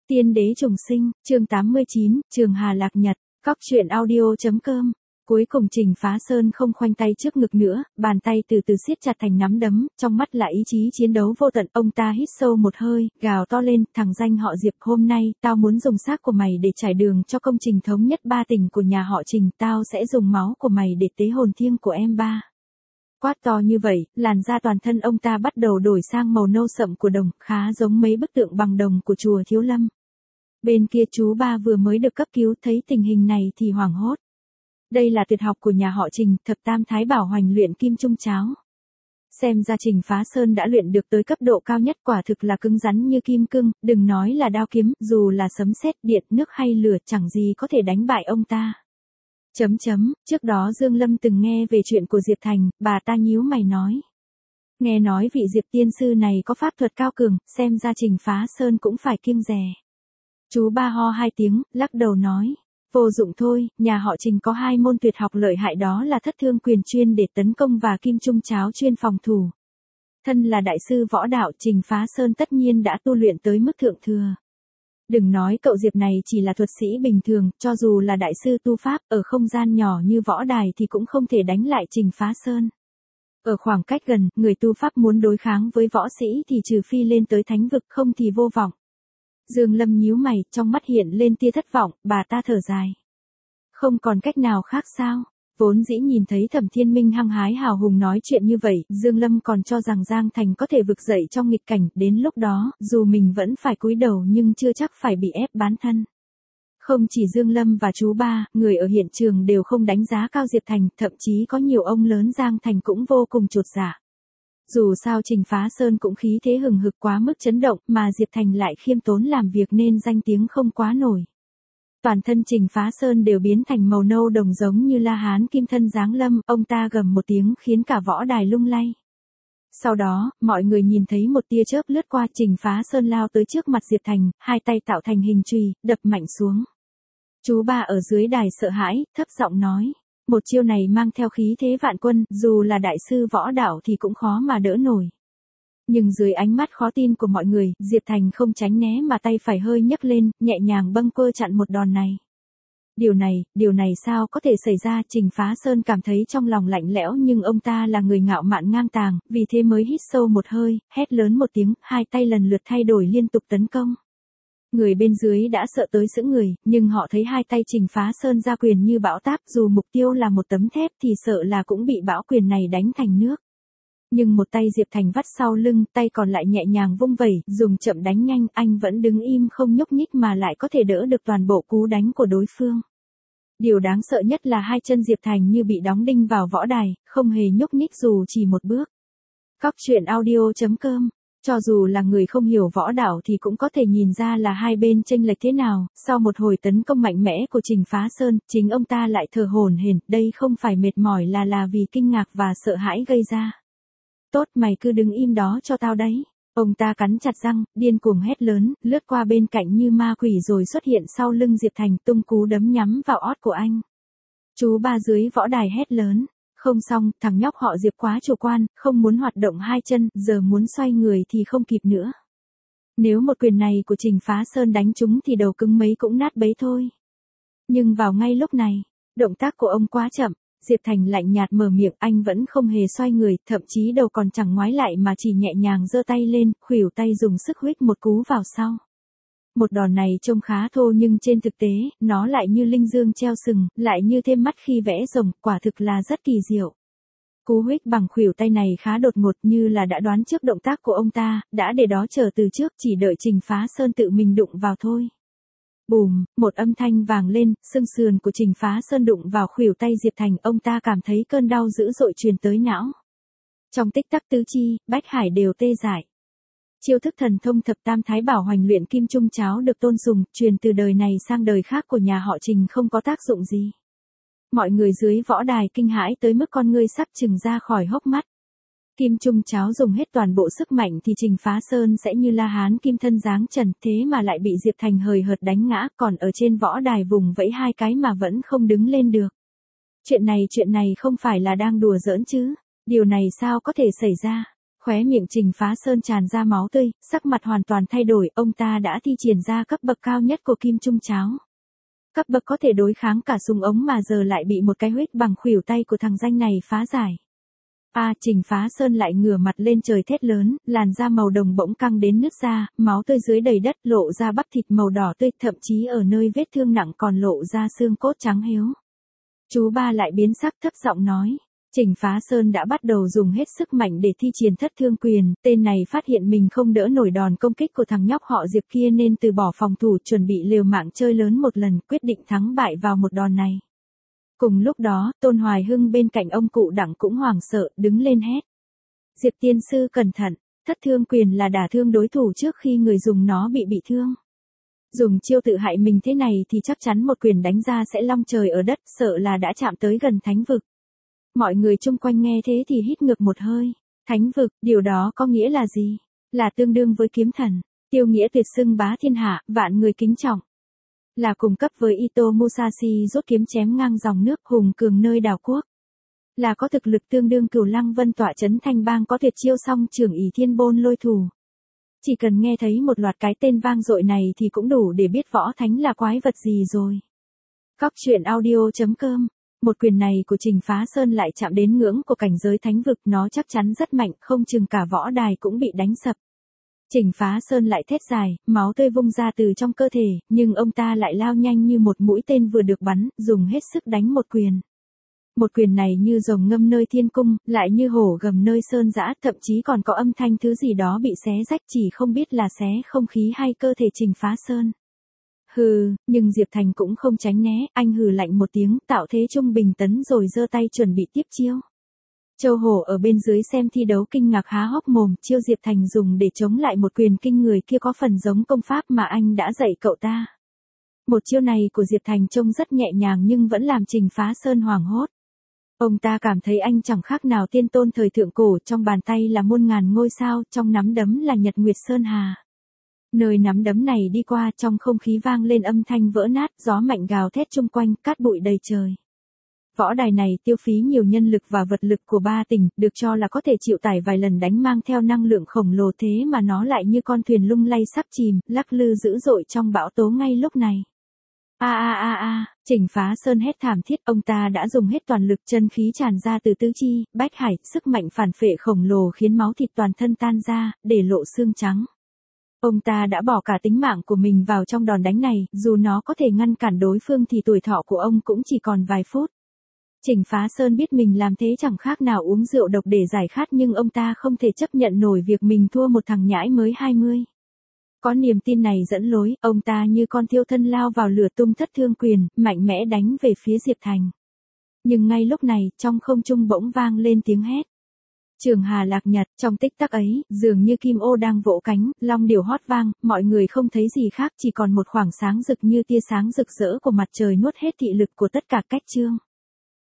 Tiên đế trùng sinh, chương 89, Trường Hà Lạc Nhật, Cóc truyện audio.com. Cuối cùng Trình Phá Sơn không khoanh tay trước ngực nữa, bàn tay từ từ siết chặt thành nắm đấm, trong mắt là ý chí chiến đấu vô tận. Ông ta hít sâu một hơi, gào to lên, thằng danh họ Diệp, hôm nay, tao muốn dùng xác của mày để trải đường cho công trình thống nhất ba tỉnh của nhà họ Trình, tao sẽ dùng máu của mày để tế hồn thiêng của em ba. Quát to như vậy, làn da toàn thân ông ta bắt đầu đổi sang màu nâu sậm của đồng, khá giống mấy bức tượng bằng đồng của chùa Thiếu Lâm. Bên kia chú ba vừa mới được cấp cứu, thấy tình hình này thì hoảng hốt. Đây là tuyệt học của nhà họ Trình, Thập Tam Thái Bảo Hoành luyện kim trung cháo. Xem ra Trình Phá Sơn đã luyện được tới cấp độ cao nhất, quả thực là cứng rắn như kim cương, đừng nói là đao kiếm, dù là sấm sét, điện, nước hay lửa chẳng gì có thể đánh bại ông ta. Trước đó Dương Lâm từng nghe về chuyện của Diệp Thành, bà ta nhíu mày nói. Nghe nói vị Diệp tiên sư này có pháp thuật cao cường, xem ra Trình Phá Sơn cũng phải kiêng dè. Chú ba ho hai tiếng, lắc đầu nói. Vô dụng thôi, nhà họ Trình có hai môn tuyệt học lợi hại, đó là Thất Thương Quyền chuyên để tấn công và Kim Trung Cháo chuyên phòng thủ. Thân là đại sư võ đạo, Trình Phá Sơn tất nhiên đã tu luyện tới mức thượng thừa. Đừng nói cậu Diệp này chỉ là thuật sĩ bình thường, cho dù là đại sư tu pháp, ở không gian nhỏ như võ đài thì cũng không thể đánh lại Trình Phá Sơn. Ở khoảng cách gần, người tu pháp muốn đối kháng với võ sĩ thì trừ phi lên tới thánh vực, không thì vô vọng. Dương Lâm nhíu mày, trong mắt hiện lên tia thất vọng, bà ta thở dài. Không còn cách nào khác sao? Vốn dĩ nhìn thấy Thẩm Thiên Minh hăng hái hào hùng nói chuyện như vậy, Dương Lâm còn cho rằng Giang Thành có thể vực dậy trong nghịch cảnh, đến lúc đó, dù mình vẫn phải cúi đầu nhưng chưa chắc phải bị ép bán thân. Không chỉ Dương Lâm và chú ba, người ở hiện trường đều không đánh giá cao Diệp Thành, thậm chí có nhiều ông lớn Giang Thành cũng vô cùng chột dạ. Dù sao Trình Phá Sơn cũng khí thế hừng hực quá mức chấn động, mà Diệp Thành lại khiêm tốn làm việc nên danh tiếng không quá nổi. Toàn thân Trình Phá Sơn đều biến thành màu nâu đồng giống như La Hán kim thân giáng lâm, ông ta gầm một tiếng khiến cả võ đài lung lay. Sau đó, mọi người nhìn thấy một tia chớp lướt qua, Trình Phá Sơn lao tới trước mặt Diệp Thành, hai tay tạo thành hình chùy, đập mạnh xuống. Chú ba ở dưới đài sợ hãi, thấp giọng nói. Một chiêu này mang theo khí thế vạn quân, dù là đại sư võ đạo thì cũng khó mà đỡ nổi. Nhưng dưới ánh mắt khó tin của mọi người, Diệp Thành không tránh né mà tay phải hơi nhấc lên, nhẹ nhàng bâng quơ chặn một đòn này. Điều này sao có thể xảy ra? Trình Phá Sơn cảm thấy trong lòng lạnh lẽo, nhưng ông ta là người ngạo mạn ngang tàng, vì thế mới hít sâu một hơi, hét lớn một tiếng, hai tay lần lượt thay đổi liên tục tấn công. Người bên dưới đã sợ tới sững người, nhưng họ thấy hai tay Trình Phá Sơn ra quyền như bão táp, dù mục tiêu là một tấm thép thì sợ là cũng bị bão quyền này đánh thành nước. Nhưng một tay Diệp Thành vắt sau lưng, tay còn lại nhẹ nhàng vung vẩy, dùng chậm đánh nhanh, anh vẫn đứng im không nhúc nhích mà lại có thể đỡ được toàn bộ cú đánh của đối phương. Điều đáng sợ nhất là hai chân Diệp Thành như bị đóng đinh vào võ đài, không hề nhúc nhích dù chỉ một bước. Cóc truyện audio.com. Cho dù là người không hiểu võ đạo thì cũng có thể nhìn ra là hai bên chênh lệch thế nào. Sau một hồi tấn công mạnh mẽ của Trình Phá Sơn, chính ông ta lại thở hổn hển, đây không phải mệt mỏi là vì kinh ngạc và sợ hãi gây ra. Tốt, mày cứ đứng im đó cho tao đấy. Ông ta cắn chặt răng, điên cuồng hét lớn, lướt qua bên cạnh như ma quỷ rồi xuất hiện sau lưng Diệp Thành, tung cú đấm nhắm vào ót của anh. Chú ba dưới võ đài hét lớn. Không xong, thằng nhóc họ Diệp quá chủ quan, không muốn hoạt động hai chân, giờ muốn xoay người thì không kịp nữa. Nếu một quyền này của Trình Phá Sơn đánh trúng thì đầu cứng mấy cũng nát bấy thôi. Nhưng vào ngay lúc này, động tác của ông quá chậm, Diệp Thành lạnh nhạt mở miệng, anh vẫn không hề xoay người, thậm chí đầu còn chẳng ngoái lại mà chỉ nhẹ nhàng giơ tay lên, khuỷu tay dùng sức huých một cú vào sau. Một đòn này trông khá thô nhưng trên thực tế, nó lại như linh dương treo sừng, lại như thêm mắt khi vẽ rồng, quả thực là rất kỳ diệu. Cú huých bằng khuỷu tay này khá đột ngột, như là đã đoán trước động tác của ông ta, đã để đó chờ từ trước, chỉ đợi Trình Phá Sơn tự mình đụng vào thôi. Bùm, một âm thanh vàng lên, xương sườn của Trình Phá Sơn đụng vào khuỷu tay Diệp Thành, ông ta cảm thấy cơn đau dữ dội truyền tới não. Trong tích tắc tứ chi, bách hải đều tê dại. Chiêu thức thần thông Thập Tam Thái Bảo Hoành luyện kim trung cháo được tôn sùng, truyền từ đời này sang đời khác của nhà họ Trình không có tác dụng gì. Mọi người dưới võ đài kinh hãi tới mức con ngươi sắp trừng ra khỏi hốc mắt. Kim trung cháo dùng hết toàn bộ sức mạnh thì Trình Phá Sơn sẽ như La Hán kim thân giáng trần, thế mà lại bị Diệp Thành hời hợt đánh ngã, còn ở trên võ đài vùng vẫy hai cái mà vẫn không đứng lên được. Chuyện này không phải là đang đùa giỡn chứ, điều này sao có thể xảy ra? Khóe miệng Trình Phá Sơn tràn ra máu tươi, sắc mặt hoàn toàn thay đổi, ông ta đã thi triển ra cấp bậc cao nhất của kim trung cháo. Cấp bậc có thể đối kháng cả súng ống mà giờ lại bị một cái huyết bằng khuỷu tay của thằng danh này phá giải. Trình Phá Sơn lại ngửa mặt lên trời thét lớn, làn da màu đồng bỗng căng đến nứt ra, máu tươi dưới đầy đất lộ ra bắp thịt màu đỏ tươi, thậm chí ở nơi vết thương nặng còn lộ ra xương cốt trắng héo. Chú ba lại biến sắc thấp giọng nói. Trình Phá Sơn đã bắt đầu dùng hết sức mạnh để thi triển thất thương quyền, tên này phát hiện mình không đỡ nổi đòn công kích của thằng nhóc họ Diệp kia nên từ bỏ phòng thủ, chuẩn bị liều mạng chơi lớn một lần, quyết định thắng bại vào một đòn này. Cùng lúc đó, Tôn Hoài Hưng bên cạnh ông cụ Đặng cũng hoảng sợ, đứng lên hét. Diệp tiên sư cẩn thận, thất thương quyền là đả thương đối thủ trước khi người dùng nó bị thương. Dùng chiêu tự hại mình thế này thì chắc chắn một quyền đánh ra sẽ long trời ở đất, sợ là đã chạm tới gần thánh vực. Mọi người chung quanh nghe thế thì hít ngược một hơi. Thánh vực, điều đó có nghĩa là gì? Là tương đương với kiếm thần, tiêu nghĩa tuyệt xưng bá thiên hạ, vạn người kính trọng. Là cùng cấp với Ito Musashi rút kiếm chém ngang dòng nước, hùng cường nơi đảo quốc. Là có thực lực tương đương Cửu Lăng Vân tọa trấn Thanh Bang, có tuyệt chiêu song trường ỷ thiên bôn lôi thủ. Chỉ cần nghe thấy một loạt cái tên vang dội này thì cũng đủ để biết võ thánh là quái vật gì rồi. Cóc truyện audio.com. Một quyền này của Trình Phá Sơn lại chạm đến ngưỡng của cảnh giới thánh vực, nó chắc chắn rất mạnh, không chừng cả võ đài cũng bị đánh sập. Trình Phá Sơn lại thét dài, máu tươi vung ra từ trong cơ thể, nhưng ông ta lại lao nhanh như một mũi tên vừa được bắn, dùng hết sức đánh một quyền. Một quyền này như rồng ngâm nơi thiên cung, lại như hổ gầm nơi sơn dã, thậm chí còn có âm thanh thứ gì đó bị xé rách, chỉ không biết là xé không khí hay cơ thể Trình Phá Sơn. Hừ, nhưng Diệp Thành cũng không tránh né, anh hừ lạnh một tiếng, tạo thế trung bình tấn rồi giơ tay chuẩn bị tiếp chiêu. Châu Hổ ở bên dưới xem thi đấu kinh ngạc há hốc mồm, chiêu Diệp Thành dùng để chống lại một quyền kinh người kia có phần giống công pháp mà anh đã dạy cậu ta. Một chiêu này của Diệp Thành trông rất nhẹ nhàng nhưng vẫn làm Trình Phá Sơn hoảng hốt. Ông ta cảm thấy anh chẳng khác nào tiên tôn thời thượng cổ, trong bàn tay là muôn ngàn ngôi sao, trong nắm đấm là Nhật Nguyệt Sơn Hà. Nơi nắm đấm này đi qua, trong không khí vang lên âm thanh vỡ nát, gió mạnh gào thét chung quanh, cát bụi đầy trời. Võ đài này tiêu phí nhiều nhân lực và vật lực của ba tỉnh, được cho là có thể chịu tải vài lần đánh mang theo năng lượng khổng lồ, thế mà nó lại như con thuyền lung lay sắp chìm, lắc lư dữ dội trong bão tố ngay lúc này. Trình Phá Sơn hét thảm thiết, ông ta đã dùng hết toàn lực, chân khí tràn ra từ tứ chi, bách hải, sức mạnh phản phệ khổng lồ khiến máu thịt toàn thân tan ra, để lộ xương trắng. Ông ta đã bỏ cả tính mạng của mình vào trong đòn đánh này, dù nó có thể ngăn cản đối phương thì tuổi thọ của ông cũng chỉ còn vài phút. Trình Phá Sơn biết mình làm thế chẳng khác nào uống rượu độc để giải khát, nhưng ông ta không thể chấp nhận nổi việc mình thua một thằng nhãi mới 20. Có niềm tin này dẫn lối, ông ta như con thiêu thân lao vào lửa tung thất thương quyền, mạnh mẽ đánh về phía Diệp Thành. Nhưng ngay lúc này, trong không trung bỗng vang lên tiếng hét. Trường Hà Lạc Nhật, trong tích tắc ấy, dường như kim ô đang vỗ cánh, long điểu hót vang, mọi người không thấy gì khác, chỉ còn một khoảng sáng rực như tia sáng rực rỡ của mặt trời nuốt hết thị lực của tất cả cách chương.